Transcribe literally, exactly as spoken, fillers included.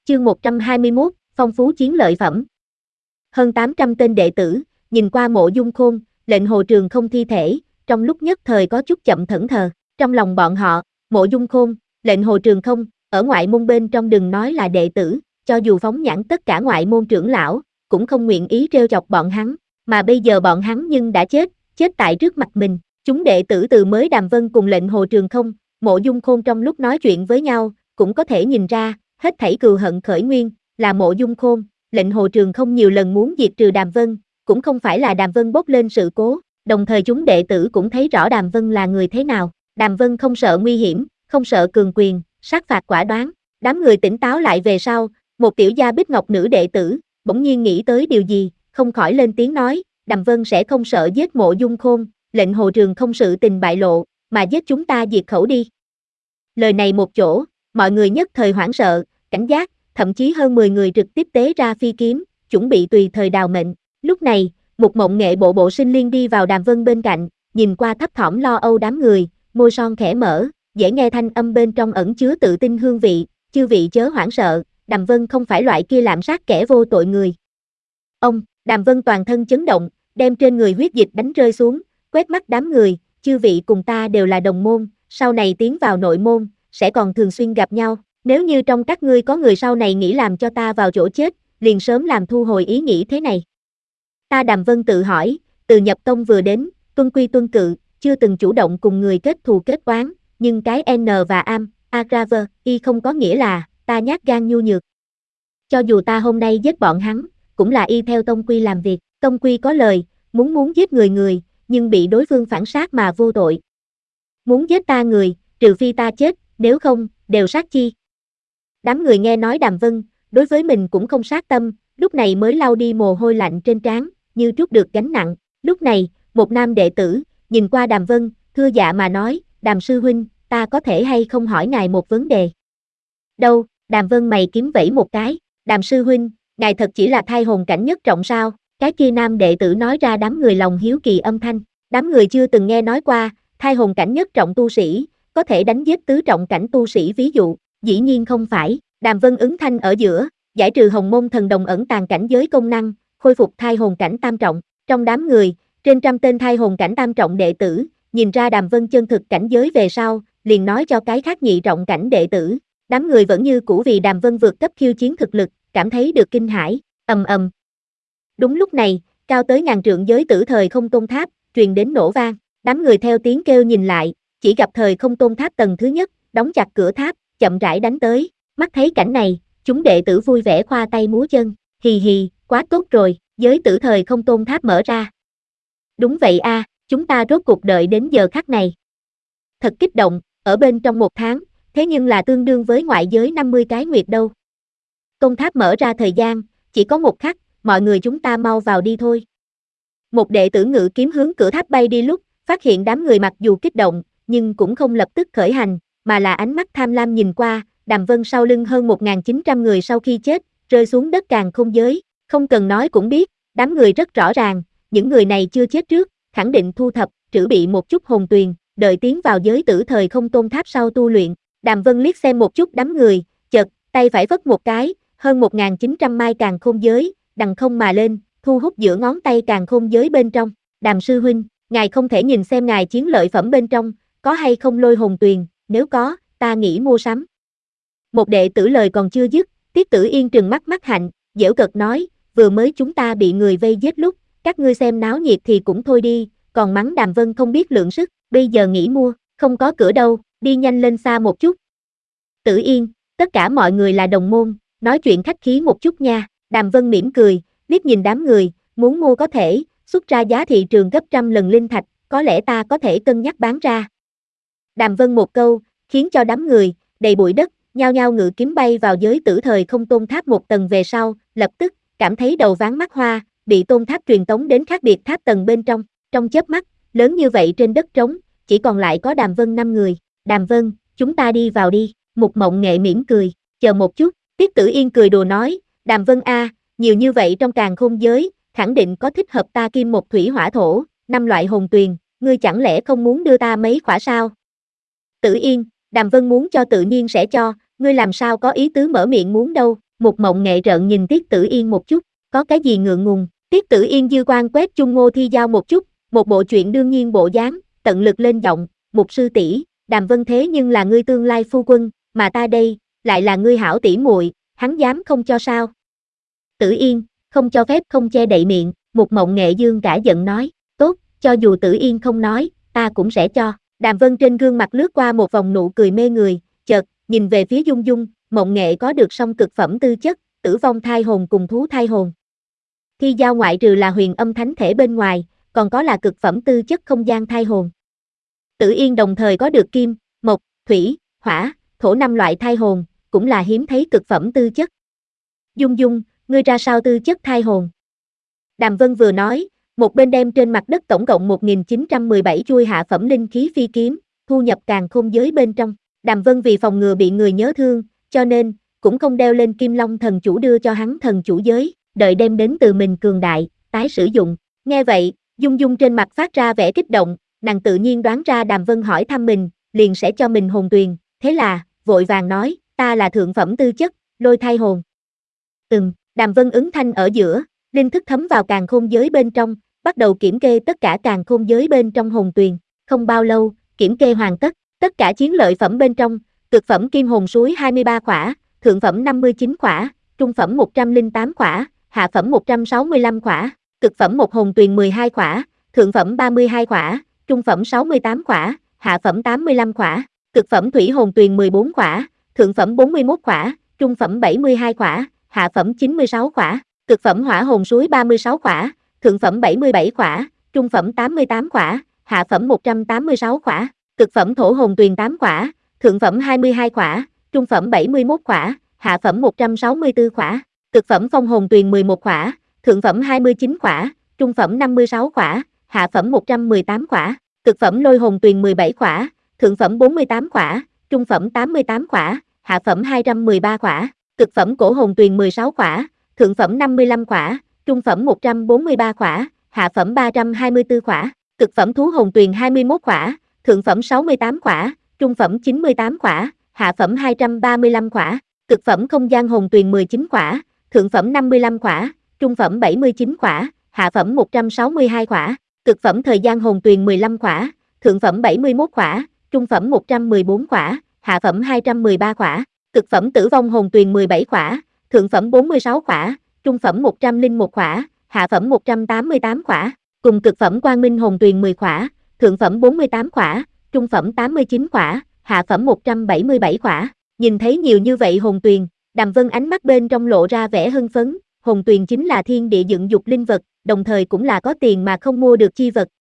Chương một trăm hai mươi mốt, phong phú chiến lợi phẩm. Hơn tám trăm tên đệ tử, nhìn qua Mộ Dung Khôn, Lệnh Hồ Trường Không thi thể, trong lúc nhất thời có chút chậm thẫn thờ. Trong lòng bọn họ, Mộ Dung Khôn, Lệnh Hồ Trường Không, ở ngoại môn bên trong đừng nói là đệ tử, cho dù phóng nhãn tất cả ngoại môn trưởng lão, cũng không nguyện ý trêu chọc bọn hắn, mà bây giờ bọn hắn nhưng đã chết, chết tại trước mặt mình. Chúng đệ tử từ mới Đàm Vân cùng Lệnh Hồ Trường Không, Mộ Dung Khôn trong lúc nói chuyện với nhau, cũng có thể nhìn ra, hết thảy cừu hận khởi nguyên, là Mộ Dung Khôn. Lệnh Hồ Trường Không nhiều lần muốn diệt trừ Đàm Vân, cũng không phải là Đàm Vân bốc lên sự cố, đồng thời chúng đệ tử cũng thấy rõ Đàm Vân là người thế nào. Đàm Vân không sợ nguy hiểm, không sợ cường quyền, sát phạt quả đoán. Đám người tỉnh táo lại về sau, một tiểu gia bích ngọc nữ đệ tử, bỗng nhiên nghĩ tới điều gì, không khỏi lên tiếng nói, Đàm Vân sẽ không sợ giết Mộ Dung Khôn, Lệnh Hồ Trường Không sự tình bại lộ, mà giết chúng ta diệt khẩu đi. Lời này một chỗ, mọi người nhất thời hoảng sợ, cảnh giác, thậm chí hơn mười người trực tiếp tế ra phi kiếm, chuẩn bị tùy thời đào mệnh. Lúc này, một mộng nghệ bộ bộ sinh liên đi vào Đàm Vân bên cạnh, nhìn qua thấp thỏm lo âu đám người, môi son khẽ mở, dễ nghe thanh âm bên trong ẩn chứa tự tin hương vị, chư vị chớ hoảng sợ, Đàm Vân không phải loại kia lạm sát kẻ vô tội người. Ông, Đàm Vân toàn thân chấn động, đem trên người huyết dịch đánh rơi xuống, quét mắt đám người, chư vị cùng ta đều là đồng môn, sau này tiến vào nội môn, sẽ còn thường xuyên gặp nhau. Nếu như trong các ngươi có người sau này nghĩ làm cho ta vào chỗ chết, liền sớm làm thu hồi ý nghĩ thế này. Ta Đàm Vân tự hỏi, từ nhập tông vừa đến, tuân quy tuân cự, chưa từng chủ động cùng người kết thù kết oán, nhưng cái N và am, Agraver, y không có nghĩa là, ta nhát gan nhu nhược. Cho dù ta hôm nay giết bọn hắn, cũng là y theo tông quy làm việc, tông quy có lời, muốn muốn giết người người, nhưng bị đối phương phản sát mà vô tội. Muốn giết ta người, trừ phi ta chết, nếu không, đều sát chi. Đám người nghe nói Đàm Vân, đối với mình cũng không sát tâm, lúc này mới lau đi mồ hôi lạnh trên trán, như trút được gánh nặng. Lúc này, một nam đệ tử, nhìn qua Đàm Vân, thưa dạ mà nói, Đàm sư huynh, ta có thể hay không hỏi ngài một vấn đề? Đâu, Đàm Vân mày kiếm vẫy một cái, Đàm sư huynh, ngài thật chỉ là thai hồn cảnh nhất trọng sao? Cái kia nam đệ tử nói ra đám người lòng hiếu kỳ âm thanh, đám người chưa từng nghe nói qua, thai hồn cảnh nhất trọng tu sĩ, có thể đánh giết tứ trọng cảnh tu sĩ ví dụ. Dĩ nhiên không phải, Đàm Vân ứng thanh ở giữa, giải trừ hồng môn thần đồng ẩn tàng cảnh giới công năng, khôi phục thai hồn cảnh tam trọng. Trong đám người, trên trăm tên thai hồn cảnh tam trọng đệ tử, nhìn ra Đàm Vân chân thực cảnh giới về sau, liền nói cho cái khác nhị trọng cảnh đệ tử. Đám người vẫn như cũ vì Đàm Vân vượt cấp khiêu chiến thực lực, cảm thấy được kinh hãi, ầm ầm. Đúng lúc này, cao tới ngàn trượng giới tử thời không tôn tháp, truyền đến nổ vang. Đám người theo tiếng kêu nhìn lại, chỉ gặp thời không tôn tháp tầng thứ nhất, đóng chặt cửa tháp, chậm rãi đánh tới. Mắt thấy cảnh này, chúng đệ tử vui vẻ khoa tay múa chân, hì hì, quá tốt rồi, giới tử thời không tôn tháp mở ra. Đúng vậy a, à, chúng ta rốt cuộc đợi đến giờ khắc này. Thật kích động, ở bên trong một tháng, thế nhưng là tương đương với ngoại giới năm mươi cái nguyệt đâu. Tôn tháp mở ra thời gian, chỉ có một khắc, mọi người chúng ta mau vào đi thôi. Một đệ tử ngự kiếm hướng cửa tháp bay đi lúc, phát hiện đám người mặc dù kích động, nhưng cũng không lập tức khởi hành, mà là ánh mắt tham lam nhìn qua, Đàm Vân sau lưng hơn một nghìn chín trăm người sau khi chết, rơi xuống đất càn khôn giới, không cần nói cũng biết, đám người rất rõ ràng, những người này chưa chết trước, khẳng định thu thập, trữ bị một chút hồn tuyền, đợi tiến vào giới tử thời không tôn tháp sau tu luyện. Đàm Vân liếc xem một chút đám người, chợt, tay phải vất một cái, hơn một nghìn chín trăm mai càn khôn giới, đằng không mà lên, thu hút giữa ngón tay càn khôn giới bên trong. Đàm sư huynh, ngài không thể nhìn xem ngài chiến lợi phẩm bên trong, có hay không lôi hồn tuyền, nếu có, ta nghĩ mua sắm. Một đệ tử lời còn chưa dứt, Tiết Tử Yên trừng mắt mắt hạnh, giễu cợt nói, vừa mới chúng ta bị người vây giết lúc, các ngươi xem náo nhiệt thì cũng thôi đi, còn mắng Đàm Vân không biết lượng sức, bây giờ nghĩ mua, không có cửa đâu, đi nhanh lên xa một chút. Tử Yên, tất cả mọi người là đồng môn, nói chuyện khách khí một chút nha. Đàm Vân mỉm cười, liếc nhìn đám người, muốn mua có thể, xuất ra giá thị trường gấp trăm lần linh thạch, có lẽ ta có thể cân nhắc bán ra. Đàm Vân một câu, khiến cho đám người, đầy bụi đất, nhao nhao ngự kiếm bay vào giới tử thời không tôn tháp một tầng về sau, lập tức, cảm thấy đầu váng mắt hoa, bị tôn tháp truyền tống đến khác biệt tháp tầng bên trong. Trong chớp mắt, lớn như vậy trên đất trống, chỉ còn lại có Đàm Vân năm người. Đàm Vân, chúng ta đi vào đi. Một mộng nghệ mỉm cười, chờ một chút, Tiết Tử Yên cười đùa nói, Đàm Vân a, nhiều như vậy trong càn khôn giới, khẳng định có thích hợp ta kim một thủy hỏa thổ, năm loại hồn tuyền, ngươi chẳng lẽ không muốn đưa ta mấy khỏa sao? Tử Yên, Đàm Vân muốn cho tự nhiên sẽ cho, ngươi làm sao có ý tứ mở miệng muốn đâu, Một Mộng Nghệ rợn nhìn Tiết Tử Yên một chút, có cái gì ngượng ngùng. Tiết Tử Yên dư quan quét chung Ngô Thi Giao một chút, một bộ chuyện đương nhiên bộ dáng, tận lực lên giọng, Mục sư tỷ, Đàm Vân thế nhưng là ngươi tương lai phu quân, mà ta đây, lại là ngươi hảo tỷ muội, hắn dám không cho sao? Tử Yên, không cho phép không che đậy miệng, Một Mộng Nghệ dương cả giận nói, tốt, cho dù Tử Yên không nói, ta cũng sẽ cho. Đàm Vân trên gương mặt lướt qua một vòng nụ cười mê người, chợt, nhìn về phía Dung Dung, Mộng Nghệ có được song cực phẩm tư chất, tử vong thai hồn cùng thú thai hồn. Thi Giao ngoại trừ là huyền âm thánh thể bên ngoài, còn có là cực phẩm tư chất không gian thai hồn. Tử Yên đồng thời có được kim, mộc, thủy, hỏa, thổ năm loại thai hồn, cũng là hiếm thấy cực phẩm tư chất. Dung Dung, ngươi ra sao tư chất thai hồn? Đàm Vân vừa nói, một bên đem trên mặt đất tổng cộng một nghìn chín trăm mười bảy chuôi hạ phẩm linh khí phi kiếm, thu nhập càn khôn giới bên trong. Đàm Vân vì phòng ngừa bị người nhớ thương, cho nên, cũng không đeo lên Kim Long thần chủ đưa cho hắn thần chủ giới, đợi đem đến từ mình cường đại, tái sử dụng. Nghe vậy, Dung Dung trên mặt phát ra vẻ kích động, nàng tự nhiên đoán ra Đàm Vân hỏi thăm mình, liền sẽ cho mình hồn tuyền, thế là, vội vàng nói, ta là thượng phẩm tư chất, lôi thai hồn. Ừm, Đàm Vân ứng thanh ở giữa, linh thức thấm vào càn khôn giới bên trong, bắt đầu kiểm kê tất cả càn khôn giới bên trong hồn tuyền, không bao lâu, kiểm kê hoàn tất, tất cả chiến lợi phẩm bên trong, cực phẩm kim hồn suối hai mươi ba khỏa, thượng phẩm năm mươi chín khỏa, trung phẩm một trăm lẻ tám khỏa, hạ phẩm một trăm sáu mươi lăm khỏa, cực phẩm một hồn tuyền mười hai khỏa, thượng phẩm ba mươi hai khỏa, trung phẩm sáu mươi tám khỏa, hạ phẩm tám mươi lăm khỏa, cực phẩm thủy hồn tuyền mười bốn khỏa, thượng phẩm bốn mươi mốt khỏa, trung phẩm bảy mươi hai khỏa, hạ phẩm chín mươi sáu khỏa, cực phẩm hỏa hồn suối ba mươi sáu khỏa, thượng phẩm bảy mươi bảy khỏa, trung phẩm tám mươi tám khỏa, hạ phẩm một trăm tám mươi sáu khỏa, cực phẩm thổ hồn tuyền tám khỏa, thượng phẩm hai mươi hai khỏa, trung phẩm bảy mươi mốt khỏa, hạ phẩm một trăm sáu mươi tư khỏa, cực phẩm phong hồn tuyền mười một khỏa, thượng phẩm hai mươi chín khỏa, trung phẩm năm mươi sáu khỏa, hạ phẩm một trăm mười tám khỏa, cực phẩm lôi hồn tuyền mười bảy khỏa, thượng phẩm bốn mươi tám khỏa, trung phẩm tám mươi tám khỏa, hạ phẩm hai trăm mười ba khỏa, cực phẩm cổ hồn tuyền mười sáu khỏa, thượng phẩm năm mươi lăm khỏa, trung phẩm một trăm bốn mươi ba khỏa, hạ phẩm ba trăm hai mươi tư khỏa, cực phẩm thú hồn tuyền hai mươi mốt khỏa, thượng phẩm sáu mươi tám khỏa, trung phẩm chín mươi tám khỏa, hạ phẩm hai trăm ba mươi lăm khỏa, cực phẩm không gian hồn tuyền mười chín khỏa, thượng phẩm năm mươi lăm khỏa, trung phẩm bảy mươi chín khỏa, hạ phẩm một trăm sáu mươi hai khỏa, cực phẩm thời gian hồn tuyền mười lăm khỏa, thượng phẩm bảy mươi mốt khỏa, trung phẩm một trăm mười bốn khỏa, hạ phẩm hai trăm mười ba khỏa, cực phẩm tử vong hồn tuyền mười bảy khỏa, thượng phẩm bốn mươi sáu khỏa, trung phẩm một trăm lẻ một khỏa, hạ phẩm một trăm tám mươi tám khỏa, cùng cực phẩm quang minh hồn tuyền mười khỏa, thượng phẩm bốn mươi tám khỏa, trung phẩm tám mươi chín khỏa, hạ phẩm một trăm bảy mươi bảy khỏa. Nhìn thấy nhiều như vậy hồn tuyền, Đàm Vân ánh mắt bên trong lộ ra vẻ hưng phấn, hồn tuyền chính là thiên địa dựng dục linh vật, đồng thời cũng là có tiền mà không mua được chi vật,